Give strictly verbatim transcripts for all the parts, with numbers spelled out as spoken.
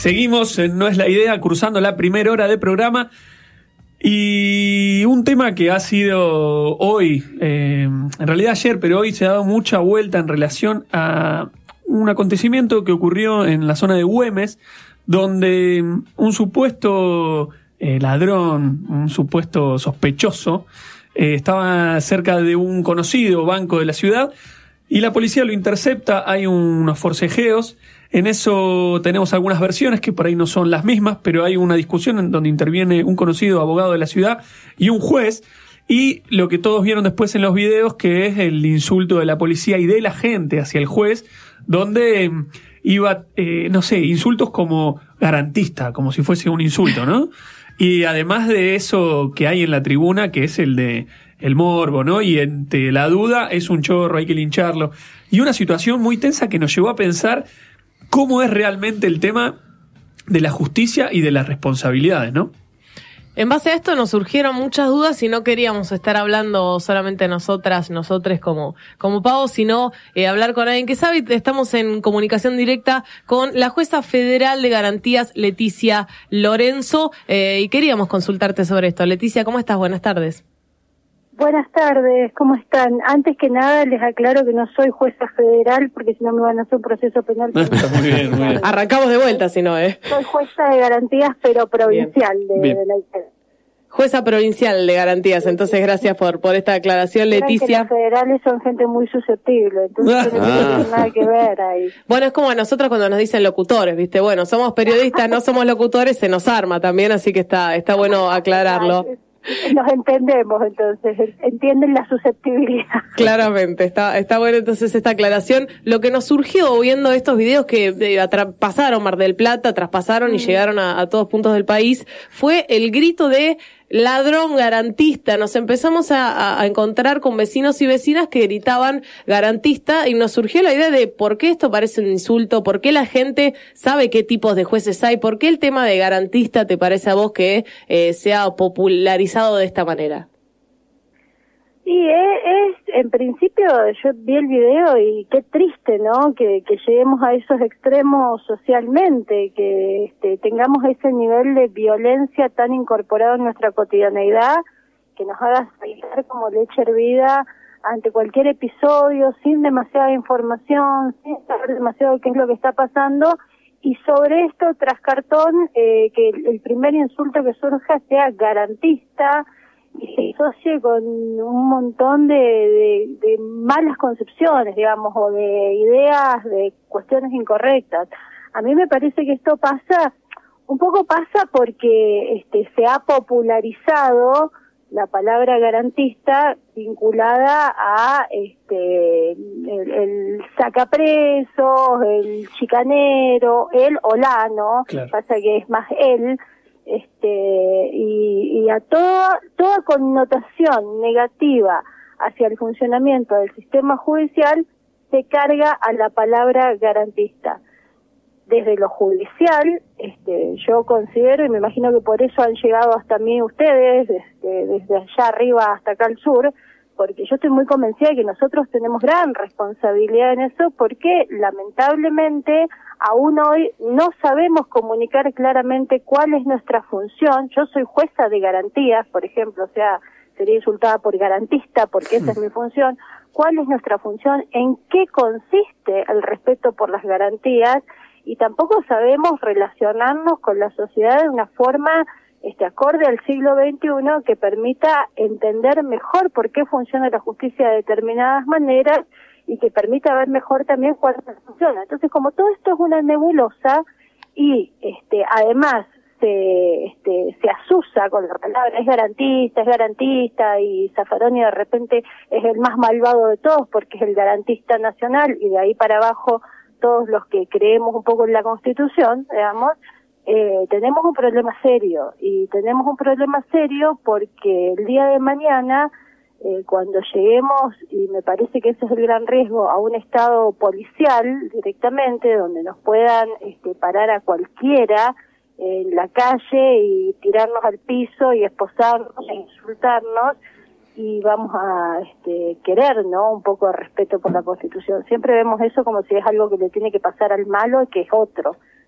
Seguimos en No es la idea, cruzando la primera hora de programa. Y un tema que ha sido hoy, eh, en realidad ayer, pero hoy se ha dado mucha vuelta en relación a un acontecimiento que ocurrió en la zona de Güemes, donde un supuesto eh, ladrón, un supuesto sospechoso, eh, estaba cerca de un conocido banco de la ciudad y la policía lo intercepta. Hay unos forcejeos. En eso tenemos algunas versiones que por ahí no son las mismas, pero hay una discusión en donde interviene un conocido abogado de la ciudad y un juez, y lo que todos vieron después en los videos, que es el insulto de la policía y de la gente hacia el juez, donde iba, eh, no sé, insultos como garantista, como si fuese un insulto, ¿no? Y además de eso que hay en la tribuna, que es el de el morbo, ¿no? Y entre la duda es un chorro, hay que lincharlo. Y una situación muy tensa que nos llevó a pensar cómo es realmente el tema de la justicia y de las responsabilidades, ¿no? En base a esto nos surgieron muchas dudas y no queríamos estar hablando solamente nosotras, nosotres como, como Pau, sino eh, hablar con alguien que sabe. Estamos en comunicación directa con la jueza federal de garantías, Leticia Lorenzo, eh, y queríamos consultarte sobre esto. Leticia, ¿cómo estás? Buenas tardes. Buenas tardes, ¿cómo están? Antes que nada les aclaro que no soy jueza federal porque si no me van a hacer un proceso penal. Está muy bien, muy bien. Arrancamos de vuelta, si no, ¿eh? Soy jueza de garantías, pero provincial bien. de, de la I C E. Jueza provincial de garantías, entonces gracias por por esta aclaración, Leticia. Los federales son gente muy susceptible, entonces no tiene nada que ver ahí. Bueno, es como a nosotros cuando nos dicen locutores, ¿viste? Bueno, somos periodistas, no somos locutores, se nos arma también, así que está está bueno aclararlo. Nos entendemos, entonces, entienden la susceptibilidad. Claramente, está está bueno entonces esta aclaración. Lo que nos surgió viendo estos videos que eh, atra- pasaron Mar del Plata, traspasaron mm. y llegaron a, a todos puntos del país, fue el grito de ladrón garantista. Nos empezamos a, a encontrar con vecinos y vecinas que gritaban garantista y nos surgió la idea de por qué esto parece un insulto, por qué la gente sabe qué tipos de jueces hay, por qué el tema de garantista te parece a vos que eh, se ha popularizado de esta manera. Sí, es, es, en principio yo vi el video y qué triste, ¿no? Que, que lleguemos a esos extremos socialmente, que este, tengamos ese nivel de violencia tan incorporado en nuestra cotidianeidad, que nos haga saltar como leche hervida ante cualquier episodio, sin demasiada información, sin saber demasiado qué es lo que está pasando, y sobre esto, tras cartón, eh, que el, el primer insulto que surja sea garantista, y se asocie con un montón de, de, de malas concepciones, digamos, o de ideas, de cuestiones incorrectas. A mí me parece que esto pasa, un poco pasa porque este se ha popularizado la palabra garantista vinculada a este el, el sacapresos, el chicanero, el o la, ¿no? Claro. Pasa que es más él. este y, y a toda toda connotación negativa hacia el funcionamiento del sistema judicial se carga a la palabra garantista. Desde lo judicial, este yo considero, y me imagino que por eso han llegado hasta mí ustedes, desde, desde allá arriba hasta acá al sur, porque yo estoy muy convencida de que nosotros tenemos gran responsabilidad en eso, porque lamentablemente aún hoy no sabemos comunicar claramente cuál es nuestra función. Yo soy jueza de garantías, por ejemplo, o sea, sería insultada por garantista porque esa es mi función. ¿Cuál es nuestra función? ¿En qué consiste el respeto por las garantías? Y tampoco sabemos relacionarnos con la sociedad de una forma este acorde al siglo veintiuno que permita entender mejor por qué funciona la justicia de determinadas maneras y que permita ver mejor también cuál funciona. Entonces, como todo esto es una nebulosa y este además se este se asusa con la palabra es garantista, es garantista y Zaffaroni de repente es el más malvado de todos porque es el garantista nacional y de ahí para abajo todos los que creemos un poco en la Constitución, digamos, eh, tenemos un problema serio y tenemos un problema serio porque el día de mañana eh, cuando lleguemos, y me parece que ese es el gran riesgo, a un estado policial directamente donde nos puedan este, parar a cualquiera en la calle y tirarnos al piso y esposarnos e insultarnos y vamos a este, querer, ¿no? Un poco de respeto por la Constitución. Siempre vemos eso como si es algo que le tiene que pasar al malo y que es otro.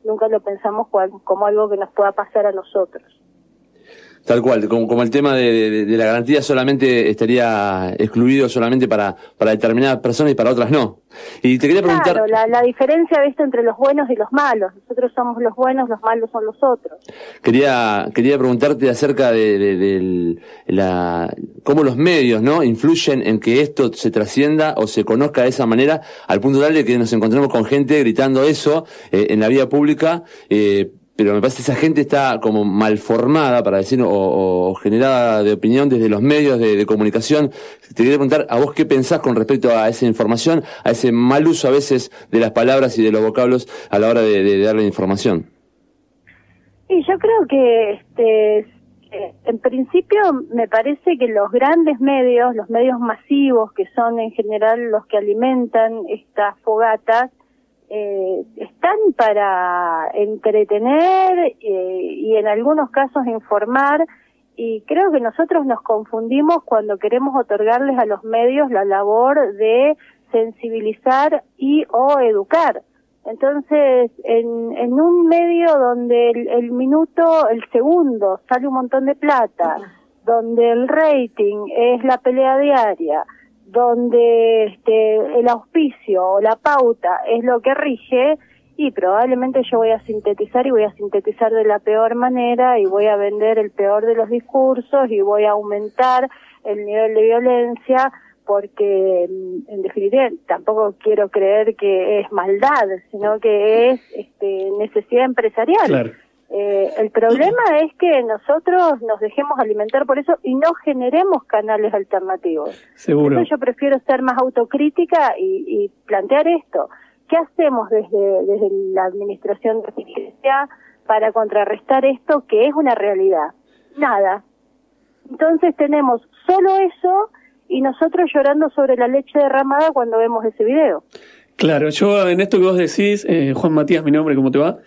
nunca lo pensamos cual, como algo que nos pueda pasar a nosotros. Tal cual, como, como el tema de, de, de la garantía solamente estaría excluido solamente para, para determinadas personas y para otras no. Y te quería preguntar... Claro, la, la diferencia ¿viste? Entre los buenos y los malos. Nosotros somos los buenos, los malos son los otros. Quería quería preguntarte acerca de, de, de la cómo los medios no influyen en que esto se trascienda o se conozca de esa manera, al punto tal de que nos encontremos con gente gritando eso eh, en la vía pública, eh, pero me parece que esa gente está como mal formada, para decir, o, o generada de opinión desde los medios de, de comunicación. Te quería preguntar a vos qué pensás con respecto a esa información, a ese mal uso a veces de las palabras y de los vocablos a la hora de, de, de darle información. Y yo creo que, este, en principio, me parece que los grandes medios, los medios masivos, que son en general los que alimentan estas fogatas, Eh, están para entretener eh, y en algunos casos informar, y creo que nosotros nos confundimos cuando queremos otorgarles a los medios la labor de sensibilizar y o educar. Entonces, en, en un medio donde el, el minuto, el segundo sale un montón de plata, donde el rating es la pelea diaria, donde este, el auspicio o la pauta es lo que rige, y probablemente yo voy a sintetizar y voy a sintetizar de la peor manera y voy a vender el peor de los discursos y voy a aumentar el nivel de violencia, porque en definitiva tampoco quiero creer que es maldad, sino que es este, necesidad empresarial. Claro. Eh, el problema es que nosotros nos dejemos alimentar por eso y no generemos canales alternativos. Seguro. Entonces yo prefiero ser más autocrítica y, y plantear esto. ¿Qué hacemos desde, desde la administración de justicia para contrarrestar esto que es una realidad? Nada. Entonces tenemos solo eso y nosotros llorando sobre la leche derramada cuando vemos ese video. Claro, yo en esto que vos decís, eh, Juan Matías, mi nombre, ¿cómo te va?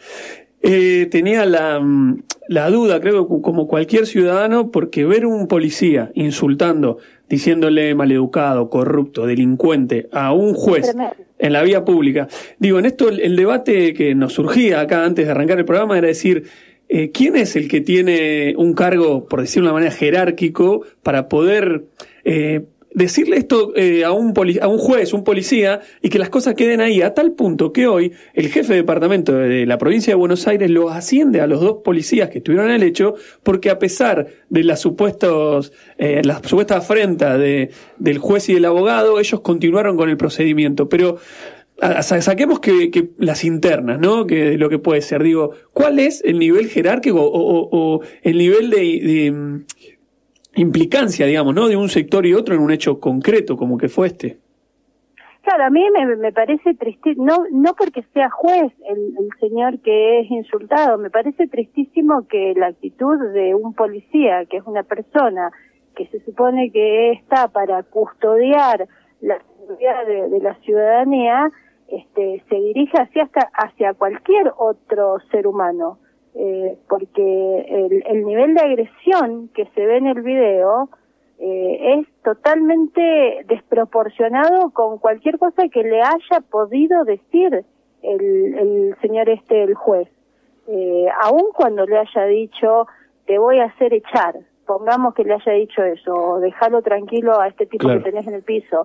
Eh, tenía la, la duda, creo que como cualquier ciudadano, porque ver un policía insultando, diciéndole maleducado, corrupto, delincuente a un juez en la vía pública. Digo, en esto el, el debate que nos surgía acá antes de arrancar el programa era decir, eh, ¿quién es el que tiene un cargo, por decirlo de una manera, jerárquico para poder eh, decirle esto eh, a un poli- a un juez, un policía, y que las cosas queden ahí, a tal punto que hoy el jefe de departamento de la provincia de Buenos Aires los asciende a los dos policías que estuvieron en el hecho, porque a pesar de las supuestos eh, la supuesta afrenta de, del juez y del abogado, ellos continuaron con el procedimiento. Pero a, saquemos que, que las internas, ¿no? Que lo que puede ser, digo, ¿cuál es el nivel jerárquico o, o, o el nivel de, de implicancia, digamos, ¿no? De un sector y otro en un hecho concreto como que fue este? Claro, a mí me, me parece tristísimo, no, no porque sea juez el, el señor que es insultado, me parece tristísimo que la actitud de un policía, que es una persona que se supone que está para custodiar la seguridad de, de la ciudadanía, este, se dirija hacia, hasta, hacia cualquier otro ser humano. Eh, porque el, el nivel de agresión que se ve en el video eh, es totalmente desproporcionado con cualquier cosa que le haya podido decir el, el señor este, el juez. Eh, aun cuando le haya dicho, te voy a hacer echar, pongamos que le haya dicho eso, o déjalo tranquilo a este tipo claro. que tenés en el piso.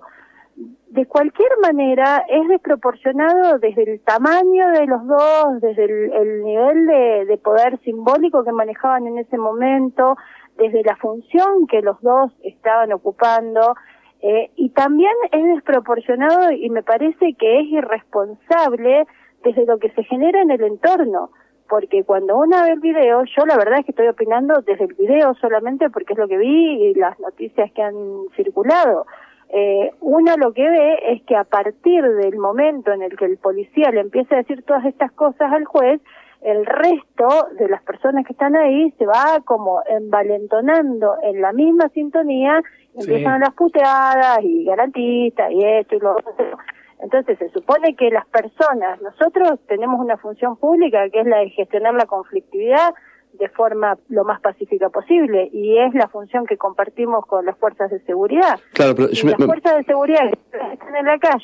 De cualquier manera es desproporcionado desde el tamaño de los dos, desde el, el nivel de, de poder simbólico que manejaban en ese momento, desde la función que los dos estaban ocupando, eh, y también es desproporcionado y me parece que es irresponsable desde lo que se genera en el entorno, porque cuando uno ve el video, yo la verdad es que estoy opinando desde el video solamente porque es lo que vi y las noticias que han circulado. Eh, uno lo que ve es que a partir del momento en el que el policía le empieza a decir todas estas cosas al juez, el resto de las personas que están ahí se va como envalentonando en la misma sintonía, y sí. empiezan las puteadas y garantistas y esto y lo otro. Entonces se supone que las personas, nosotros tenemos una función pública que es la de gestionar la conflictividad de forma lo más pacífica posible, y es la función que compartimos con las fuerzas de seguridad. Claro, pero y yo las me, fuerzas de seguridad que están en la calle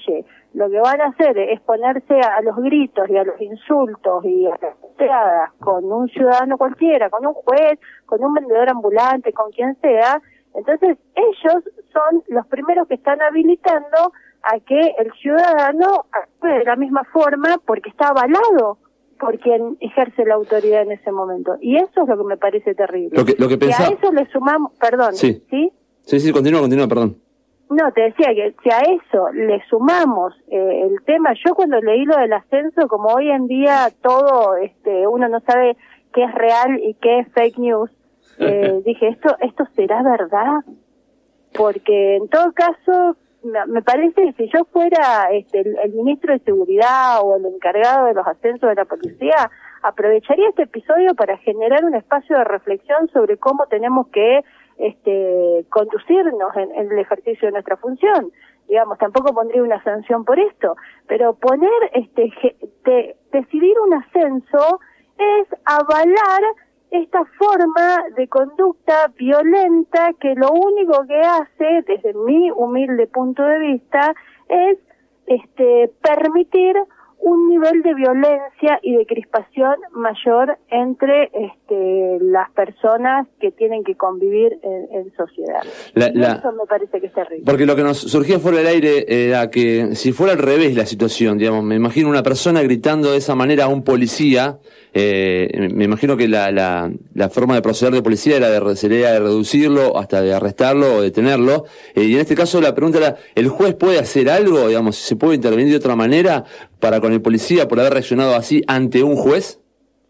lo que van a hacer es ponerse a los gritos y a los insultos y a las puteadas con un ciudadano cualquiera, con un juez, con un vendedor ambulante, con quien sea, entonces ellos son los primeros que están habilitando a que el ciudadano actúe de la misma forma porque está avalado por quien ejerce la autoridad en ese momento. Y eso es lo que me parece terrible. Lo que, lo que pensaba... Y a eso le sumamos, perdón, sí, ¿sí? Sí, sí, continúa, continúa, perdón. No, te decía que si a eso le sumamos eh, el tema, yo cuando leí lo del ascenso, como hoy en día todo, este, uno no sabe qué es real y qué es fake news, eh, dije, esto, esto será verdad, porque en todo caso, me parece que si yo fuera este, el, el ministro de Seguridad o el encargado de los ascensos de la policía, aprovecharía este episodio para generar un espacio de reflexión sobre cómo tenemos que este conducirnos en, en el ejercicio de nuestra función. Digamos, tampoco pondría una sanción por esto, pero poner, este de, decidir un ascenso es avalar esta forma de conducta violenta que lo único que hace, desde mi humilde punto de vista, es este permitir un nivel de violencia y de crispación mayor entre este, las personas que tienen que convivir en, en sociedad. La, la, eso me parece que es terrible. Porque lo que nos surgía fuera del aire era que si fuera al revés la situación, digamos, me imagino una persona gritando de esa manera a un policía, eh, me imagino que la, la, la forma de proceder de policía era de, sería de reducirlo hasta de arrestarlo o detenerlo, eh, y en este caso la pregunta era, ¿el juez puede hacer algo, digamos, se puede intervenir de otra manera para con el policía por haber reaccionado así ante un juez?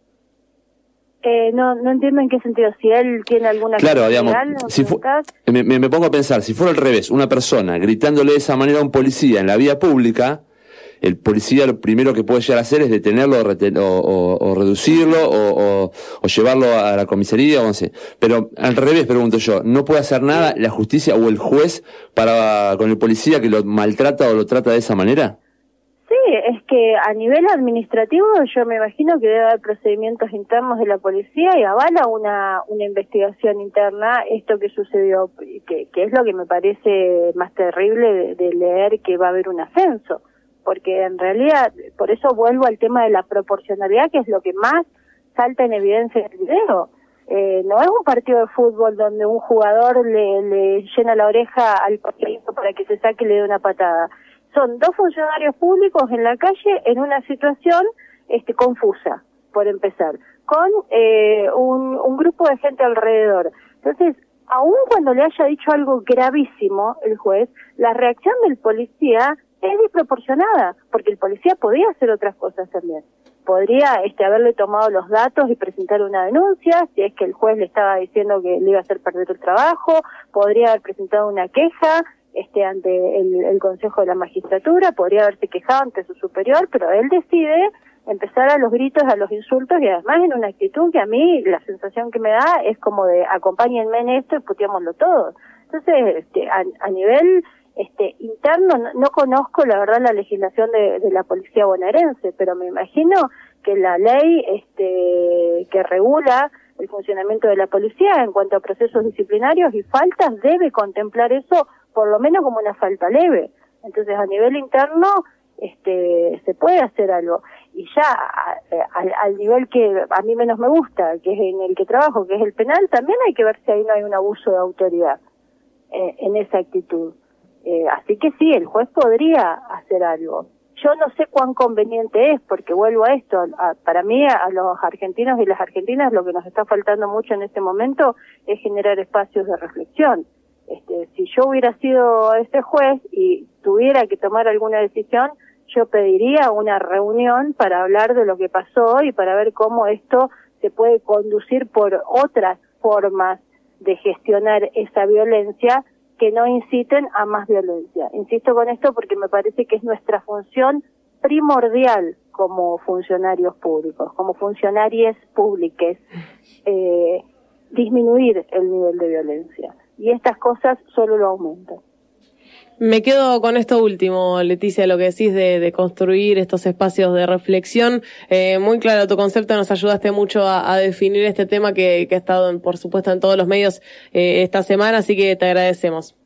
Eh, no, no entiendo en qué sentido, si él tiene alguna... Claro, digamos, si fu- me, me pongo a pensar, si fuera al revés, una persona gritándole de esa manera a un policía en la vía pública, el policía lo primero que puede llegar a hacer es detenerlo o, reten- o, o, o reducirlo o, o, o llevarlo a la comisaría o no sé. Pero al revés, pregunto yo, ¿no puede hacer nada la justicia o el juez para con el policía que lo maltrata o lo trata de esa manera? Sí, es que a nivel administrativo yo me imagino que debe haber procedimientos internos de la policía y avala una una investigación interna esto que sucedió, que, que es lo que me parece más terrible de, de leer que va a haber un ascenso, porque en realidad, por eso vuelvo al tema de la proporcionalidad, que es lo que más salta en evidencia en el video. Eh, no es un partido de fútbol donde un jugador le, le llena la oreja al portero para que se saque y le dé una patada. Son dos funcionarios públicos en la calle en una situación este confusa, por empezar, con eh, un, un grupo de gente alrededor. Entonces, aun cuando le haya dicho algo gravísimo el juez, la reacción del policía es desproporcionada, porque el policía podía hacer otras cosas también. Podría este haberle tomado los datos y presentar una denuncia, si es que el juez le estaba diciendo que le iba a hacer perder el trabajo, podría haber presentado una queja este ante el, el Consejo de la Magistratura, podría haberse quejado ante su superior, pero él decide empezar a los gritos, a los insultos y además en una actitud que a mí la sensación que me da es como de acompáñenme en esto y puteámoslo todos. Entonces, este, a, a nivel este interno no, no conozco la verdad la legislación de, de la policía bonaerense, pero me imagino que la ley este que regula el funcionamiento de la policía en cuanto a procesos disciplinarios y faltas debe contemplar eso por lo menos como una falta leve. Entonces a nivel interno este se puede hacer algo y ya al, al nivel que a mí menos me gusta, que es en el que trabajo, que es el penal, también hay que ver si ahí no hay un abuso de autoridad eh, en esa actitud. Eh, así que sí, el juez podría hacer algo. Yo no sé cuán conveniente es, porque vuelvo a esto, a, para mí, a los argentinos y las argentinas, lo que nos está faltando mucho en este momento es generar espacios de reflexión. Este, si yo hubiera sido ese juez y tuviera que tomar alguna decisión, yo pediría una reunión para hablar de lo que pasó y para ver cómo esto se puede conducir por otras formas de gestionar esa violencia que no inciten a más violencia. Insisto con esto porque me parece que es nuestra función primordial como funcionarios públicos, como funcionarias públicas, eh, disminuir el nivel de violencia. Y estas cosas solo lo aumentan. Me quedo con esto último, Leticia, lo que decís de, de construir estos espacios de reflexión. Eh, muy claro tu concepto, nos ayudaste mucho a, a definir este tema que, que ha estado, en, por supuesto, en todos los medios eh, esta semana, así que te agradecemos.